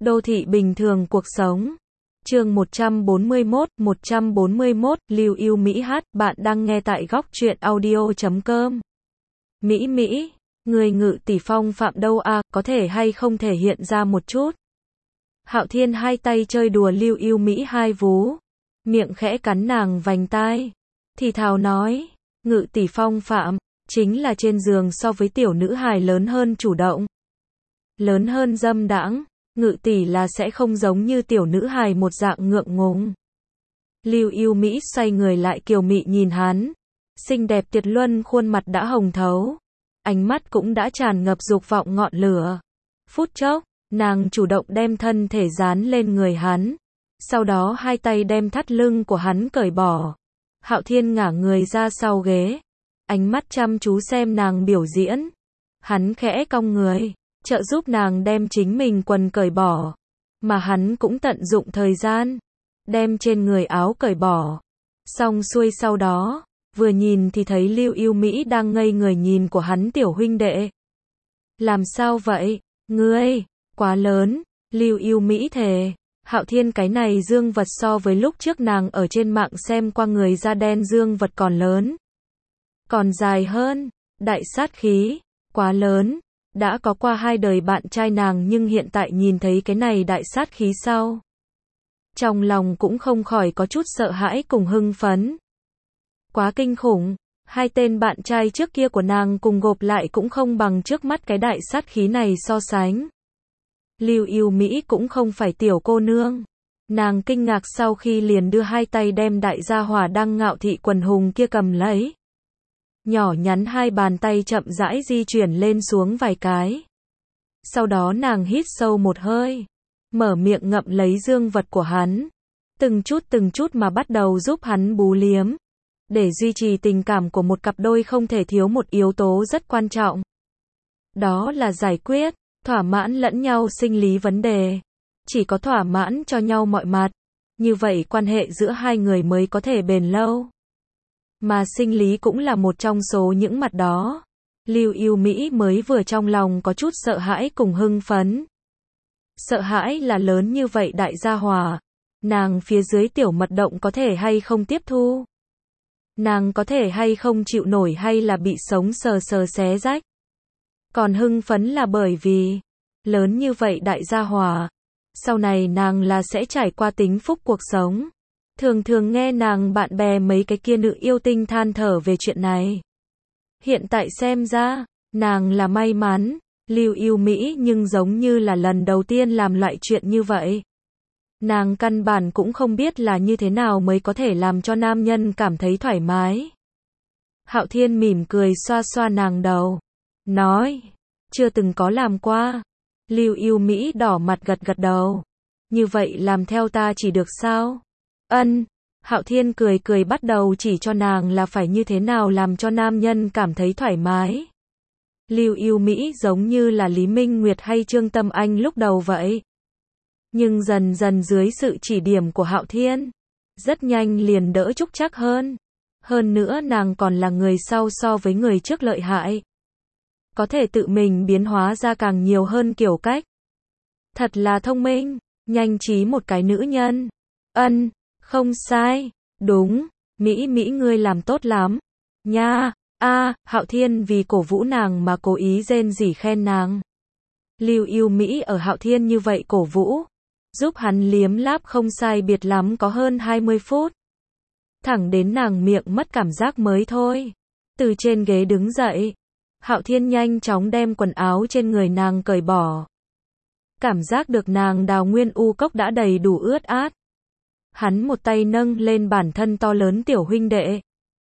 Đô thị bình thường cuộc sống. Chương 141, Lưu Yêu Mỹ hát, bạn đang nghe tại góc truyện audio.com. Mỹ, người Ngự tỷ phong phạm đâu à, có thể hay không thể hiện ra một chút. Hạo Thiên hai tay chơi đùa Lưu Yêu Mỹ hai vú, miệng khẽ cắn nàng vành tai, thì thào nói, Ngự tỷ phong phạm, chính là trên giường so với tiểu nữ hài lớn hơn chủ động, lớn hơn dâm đãng. Ngự tỷ là sẽ không giống như tiểu nữ hài một dạng ngượng ngùng. Lưu Yêu Mỹ xoay người lại kiều mị nhìn hắn, xinh đẹp tuyệt luân khuôn mặt đã hồng thấu, ánh mắt cũng đã tràn ngập dục vọng ngọn lửa. Phút chốc, nàng chủ động đem thân thể dán lên người hắn, sau đó hai tay đem thắt lưng của hắn cởi bỏ. Hạo Thiên ngả người ra sau ghế, ánh mắt chăm chú xem nàng biểu diễn. Hắn khẽ cong người, trợ giúp nàng đem chính mình quần cởi bỏ, mà hắn cũng tận dụng thời gian, đem trên người áo cởi bỏ. Xong xuôi sau đó, vừa nhìn thì thấy Lưu Yêu Mỹ đang ngây người nhìn của hắn tiểu huynh đệ. Làm sao vậy, ngươi, quá lớn, Lưu Yêu Mỹ thề. Hạo Thiên cái này dương vật so với lúc trước nàng ở trên mạng xem qua người da đen dương vật còn lớn, còn dài hơn, đại sát khí, quá lớn. Đã có qua hai đời bạn trai nàng nhưng hiện tại nhìn thấy cái này đại sát khí sau, trong lòng cũng không khỏi có chút sợ hãi cùng hưng phấn. Quá kinh khủng, hai tên bạn trai trước kia của nàng cùng gộp lại cũng không bằng trước mắt cái đại sát khí này so sánh. Lưu Yêu Mỹ cũng không phải tiểu cô nương. Nàng kinh ngạc sau khi liền đưa hai tay đem đại gia hỏa đang ngạo thị quần hùng kia cầm lấy. Nhỏ nhắn hai bàn tay chậm rãi di chuyển lên xuống vài cái. Sau đó nàng hít sâu một hơi, mở miệng ngậm lấy dương vật của hắn, từng chút mà bắt đầu giúp hắn bú liếm. Để duy trì tình cảm của một cặp đôi không thể thiếu một yếu tố rất quan trọng. Đó là giải quyết, thỏa mãn lẫn nhau sinh lý vấn đề. Chỉ có thỏa mãn cho nhau mọi mặt, như vậy quan hệ giữa hai người mới có thể bền lâu. Mà sinh lý cũng là một trong số những mặt đó. Lưu Yêu Mỹ mới vừa trong lòng có chút sợ hãi cùng hưng phấn. Sợ hãi là lớn như vậy đại gia hỏa, nàng phía dưới tiểu mật động có thể hay không tiếp thu. Nàng có thể hay không chịu nổi hay là bị sống sờ sờ xé rách. Còn hưng phấn là bởi vì, lớn như vậy đại gia hỏa, sau này nàng là sẽ trải qua tính phúc cuộc sống. Thường nghe nàng bạn bè mấy cái kia nữ yêu tinh than thở về chuyện này. Hiện tại xem ra, nàng là may mắn, Lưu Yêu Mỹ nhưng giống như là lần đầu tiên làm loại chuyện như vậy. Nàng căn bản cũng không biết là như thế nào mới có thể làm cho nam nhân cảm thấy thoải mái. Hạo Thiên mỉm cười xoa xoa nàng đầu, nói, chưa từng có làm qua. Lưu Yêu Mỹ đỏ mặt gật đầu. Như vậy làm theo ta chỉ được sao? Ân. Hạo Thiên cười bắt đầu chỉ cho nàng là phải như thế nào làm cho nam nhân cảm thấy thoải mái. Lưu Yêu Mỹ giống như là Lý Minh Nguyệt hay Trương Tâm Anh lúc đầu vậy. Nhưng dần dần dưới sự chỉ điểm của Hạo Thiên, rất nhanh liền đỡ trúc chắc hơn. Hơn nữa nàng còn là người sau so với người trước lợi hại. Có thể tự mình biến hóa ra càng nhiều hơn kiểu cách. Thật là thông minh, nhanh trí một cái nữ nhân. Ân. Không sai, đúng, Mỹ ngươi làm tốt lắm, nha, Hạo Thiên vì cổ vũ nàng mà cố ý rên rỉ khen nàng. Lưu Yêu Mỹ ở Hạo Thiên như vậy cổ vũ, giúp hắn liếm láp không sai biệt lắm có hơn 20 phút. Thẳng đến nàng miệng mất cảm giác mới thôi. Từ trên ghế đứng dậy, Hạo Thiên nhanh chóng đem quần áo trên người nàng cởi bỏ. Cảm giác được nàng đào nguyên u cốc đã đầy đủ ướt át. Hắn một tay nâng lên bản thân to lớn tiểu huynh đệ.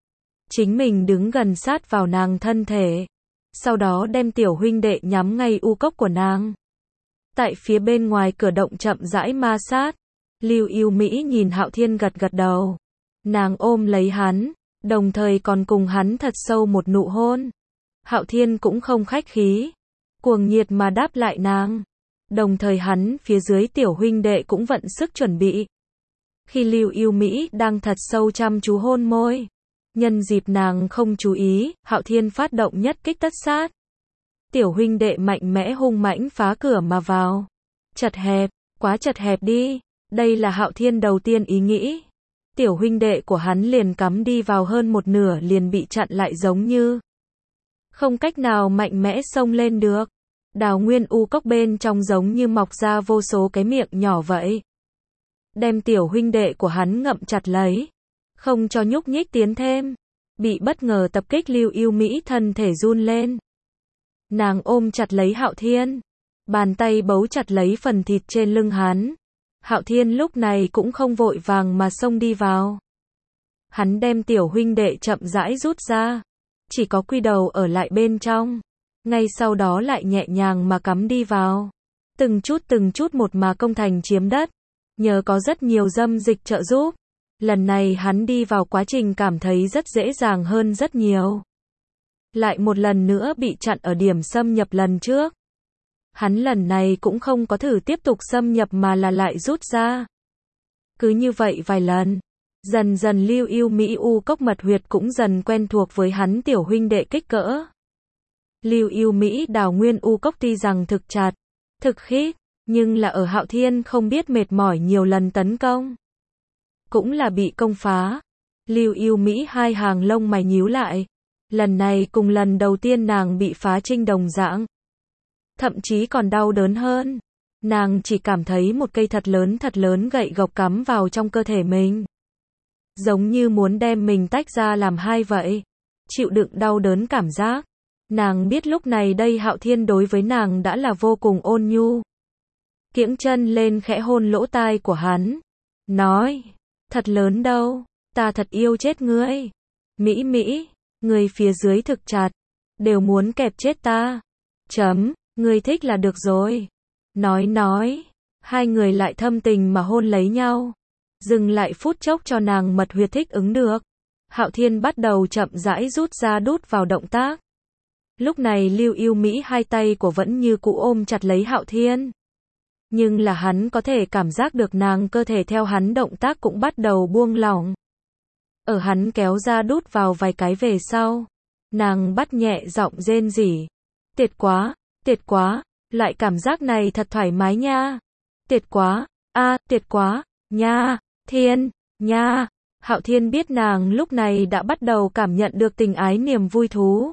Chính mình đứng gần sát vào nàng thân thể. Sau đó đem tiểu huynh đệ nhắm ngay u cốc của nàng. Tại phía bên ngoài cửa động chậm rãi ma sát. Lưu Yêu Mỹ nhìn Hạo Thiên gật đầu. Nàng ôm lấy hắn, đồng thời còn cùng hắn thật sâu một nụ hôn. Hạo Thiên cũng không khách khí, cuồng nhiệt mà đáp lại nàng. Đồng thời hắn phía dưới tiểu huynh đệ cũng vận sức chuẩn bị. Khi Lưu Yêu Mỹ đang thật sâu chăm chú hôn môi, nhân dịp nàng không chú ý, Hạo Thiên phát động nhất kích tất sát. Tiểu huynh đệ mạnh mẽ hung mãnh phá cửa mà vào. Chật hẹp, Quá chật hẹp đi. Đây là Hạo Thiên đầu tiên ý nghĩ. Tiểu huynh đệ của hắn liền cắm đi vào hơn một nửa liền bị chặn lại giống như không cách nào mạnh mẽ xông lên được. Đào nguyên u cốc bên trong giống như mọc ra vô số cái miệng nhỏ vậy. Đem tiểu huynh đệ của hắn ngậm chặt lấy. Không cho nhúc nhích tiến thêm. Bị bất ngờ tập kích Lưu Yêu Mỹ thân thể run lên. Nàng ôm chặt lấy Hạo Thiên. Bàn tay bấu chặt lấy phần thịt trên lưng hắn. Hạo Thiên lúc này cũng không vội vàng mà xông đi vào. Hắn đem tiểu huynh đệ chậm rãi rút ra. Chỉ có quy đầu ở lại bên trong. Ngay sau đó lại nhẹ nhàng mà cắm đi vào. Từng chút một mà công thành chiếm đất. Nhờ có rất nhiều dâm dịch trợ giúp. Lần này hắn đi vào quá trình cảm thấy rất dễ dàng hơn rất nhiều. Lại một lần nữa bị chặn ở điểm xâm nhập lần trước. Hắn lần này cũng không có thử tiếp tục xâm nhập mà là lại rút ra. Cứ như vậy vài lần. Dần dần Lưu Yêu Mỹ u cốc mật huyệt cũng dần quen thuộc với hắn tiểu huynh đệ kích cỡ. Lưu Yêu Mỹ đào nguyên u cốc tuy rằng thực chặt, thực khít, nhưng là ở Hạo Thiên không biết mệt mỏi nhiều lần tấn công. Cũng là bị công phá. Lưu Yêu Mỹ hai hàng lông mày nhíu lại. Lần này cùng lần đầu tiên nàng bị phá trinh đồng dạng. Thậm chí còn đau đớn hơn. Nàng chỉ cảm thấy một cây thật lớn gậy gộc cắm vào trong cơ thể mình. Giống như muốn đem mình tách ra làm hai vậy. Chịu đựng đau đớn cảm giác. Nàng biết lúc này đây Hạo Thiên đối với nàng đã là vô cùng ôn nhu. Kiễng chân lên khẽ hôn lỗ tai của hắn. Nói, thật lớn đâu, ta thật yêu chết ngươi. Mỹ Mỹ, người phía dưới thực chặt, đều muốn kẹp chết ta. Ngươi thích là được rồi. Nói, hai người lại thâm tình mà hôn lấy nhau. Dừng lại phút chốc cho nàng mật huyệt thích ứng được. Hạo Thiên bắt đầu chậm rãi rút ra đút vào động tác. Lúc này Lưu Yêu Mỹ hai tay của vẫn như cũ ôm chặt lấy Hạo Thiên. Nhưng là hắn có thể cảm giác được nàng cơ thể theo hắn động tác cũng bắt đầu buông lỏng. Ở hắn kéo ra đút vào vài cái về sau. Nàng bắt nhẹ giọng rên rỉ. Tuyệt quá, loại cảm giác này thật thoải mái nha. Tuyệt quá, nha, Thiên, nha. Hạo Thiên biết nàng lúc này đã bắt đầu cảm nhận được tình ái niềm vui thú.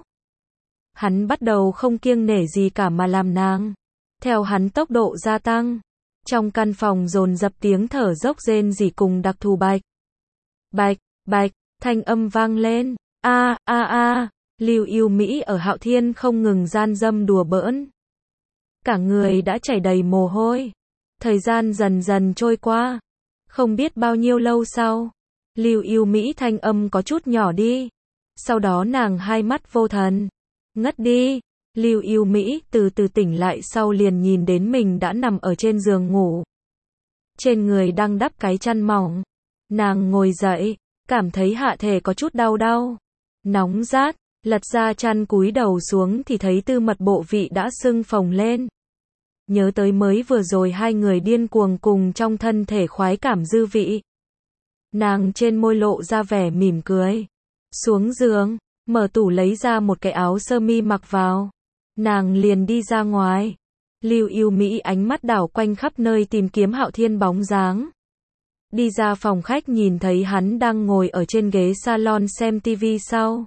Hắn bắt đầu không kiêng nể gì cả mà làm nàng. Theo hắn tốc độ gia tăng. Trong căn phòng dồn dập tiếng thở dốc rên rỉ cùng đặc thù bạch, thanh âm vang lên. Lưu Yêu Mỹ ở Hạo Thiên không ngừng gian dâm đùa bỡn. Cả người đã chảy đầy mồ hôi. Thời gian dần dần trôi qua. Không biết bao nhiêu lâu sau. Lưu Yêu Mỹ thanh âm có chút nhỏ đi. Sau đó nàng hai mắt vô thần. Ngất đi. Lưu Yêu Mỹ từ từ tỉnh lại sau liền nhìn đến mình đã nằm ở trên giường ngủ. Trên người đang đắp cái chăn mỏng. Nàng ngồi dậy. Cảm thấy hạ thể có chút đau. Nóng rát. Lật ra chăn cúi đầu xuống thì thấy tư mật bộ vị đã sưng phồng lên. Nhớ tới mới vừa rồi hai người điên cuồng cùng trong thân thể khoái cảm dư vị. Nàng trên môi lộ ra vẻ mỉm cười. Xuống giường, mở tủ lấy ra một cái áo sơ mi mặc vào. Nàng liền đi ra ngoài. Lưu Yêu Mỹ ánh mắt đảo quanh khắp nơi tìm kiếm Hạo Thiên bóng dáng. Đi ra phòng khách nhìn thấy hắn đang ngồi ở trên ghế salon xem tivi sau.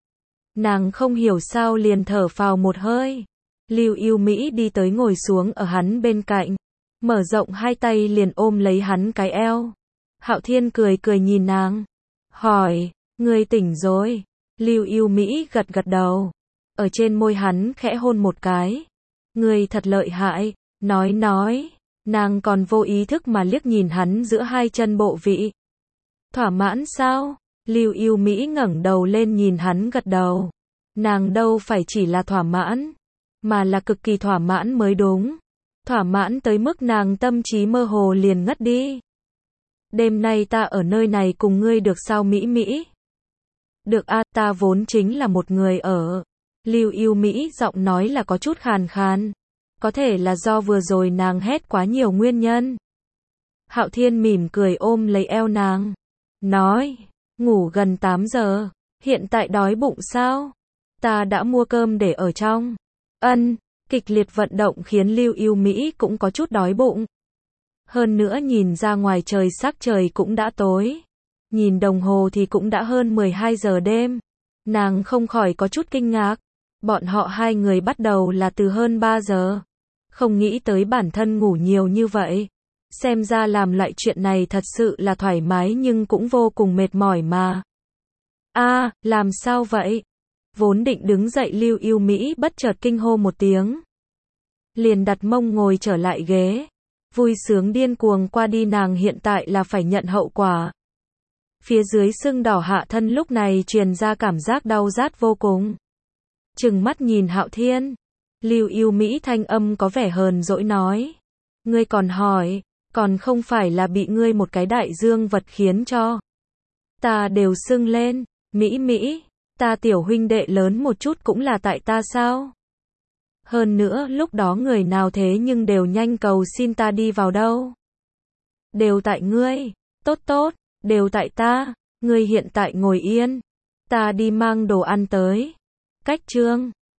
Nàng không hiểu sao liền thở phào một hơi. Lưu Yêu Mỹ đi tới ngồi xuống ở hắn bên cạnh. Mở rộng hai tay liền ôm lấy hắn cái eo. Hạo Thiên cười nhìn nàng. Hỏi, ngươi tỉnh rồi. Lưu Yêu Mỹ gật đầu. Ở trên môi hắn khẽ hôn một cái. Ngươi thật lợi hại. Nói. Nàng còn vô ý thức mà liếc nhìn hắn giữa hai chân bộ vị. Thỏa mãn sao? Lưu Yêu Mỹ ngẩng đầu lên nhìn hắn gật đầu. Nàng đâu phải chỉ là thỏa mãn, mà là cực kỳ thỏa mãn mới đúng. Thỏa mãn tới mức nàng tâm trí mơ hồ liền ngất đi. Đêm nay ta ở nơi này cùng ngươi được sao Mỹ Mỹ? Được ta vốn chính là một người ở. Lưu Yêu Mỹ giọng nói là có chút khàn khàn. Có thể là do vừa rồi nàng hét quá nhiều nguyên nhân. Hạo Thiên mỉm cười ôm lấy eo nàng. Nói, ngủ gần 8 giờ, hiện tại đói bụng sao? Ta đã mua cơm để ở trong. Kịch liệt vận động khiến Lưu Yêu Mỹ cũng có chút đói bụng. Hơn nữa nhìn ra ngoài trời sắc trời cũng đã tối. Nhìn đồng hồ thì cũng đã hơn 12 giờ đêm. Nàng không khỏi có chút kinh ngạc. Bọn họ hai người bắt đầu là từ hơn 3 giờ. Không nghĩ tới bản thân ngủ nhiều như vậy. Xem ra làm loại chuyện này thật sự là thoải mái nhưng cũng vô cùng mệt mỏi mà. Làm sao vậy? Vốn định đứng dậy Lưu Yêu Mỹ bất chợt kinh hô một tiếng. Liền đặt mông ngồi trở lại ghế. Vui sướng điên cuồng qua đi, nàng hiện tại là phải nhận hậu quả. Phía dưới sưng đỏ hạ thân lúc này truyền ra cảm giác đau rát vô cùng. Trừng mắt nhìn Hạo Thiên. Lưu Yêu Mỹ thanh âm có vẻ hờn dỗi nói. Ngươi còn hỏi, còn không phải là bị ngươi một cái đại dương vật khiến cho. Ta đều sưng lên, Mỹ, ta tiểu huynh đệ lớn một chút cũng là tại ta sao? Hơn nữa lúc đó người nào thế nhưng đều nhanh cầu xin ta đi vào đâu. Đều tại ngươi, tốt, đều tại ta, ngươi hiện tại ngồi yên. Ta đi mang đồ ăn tới. Cách chương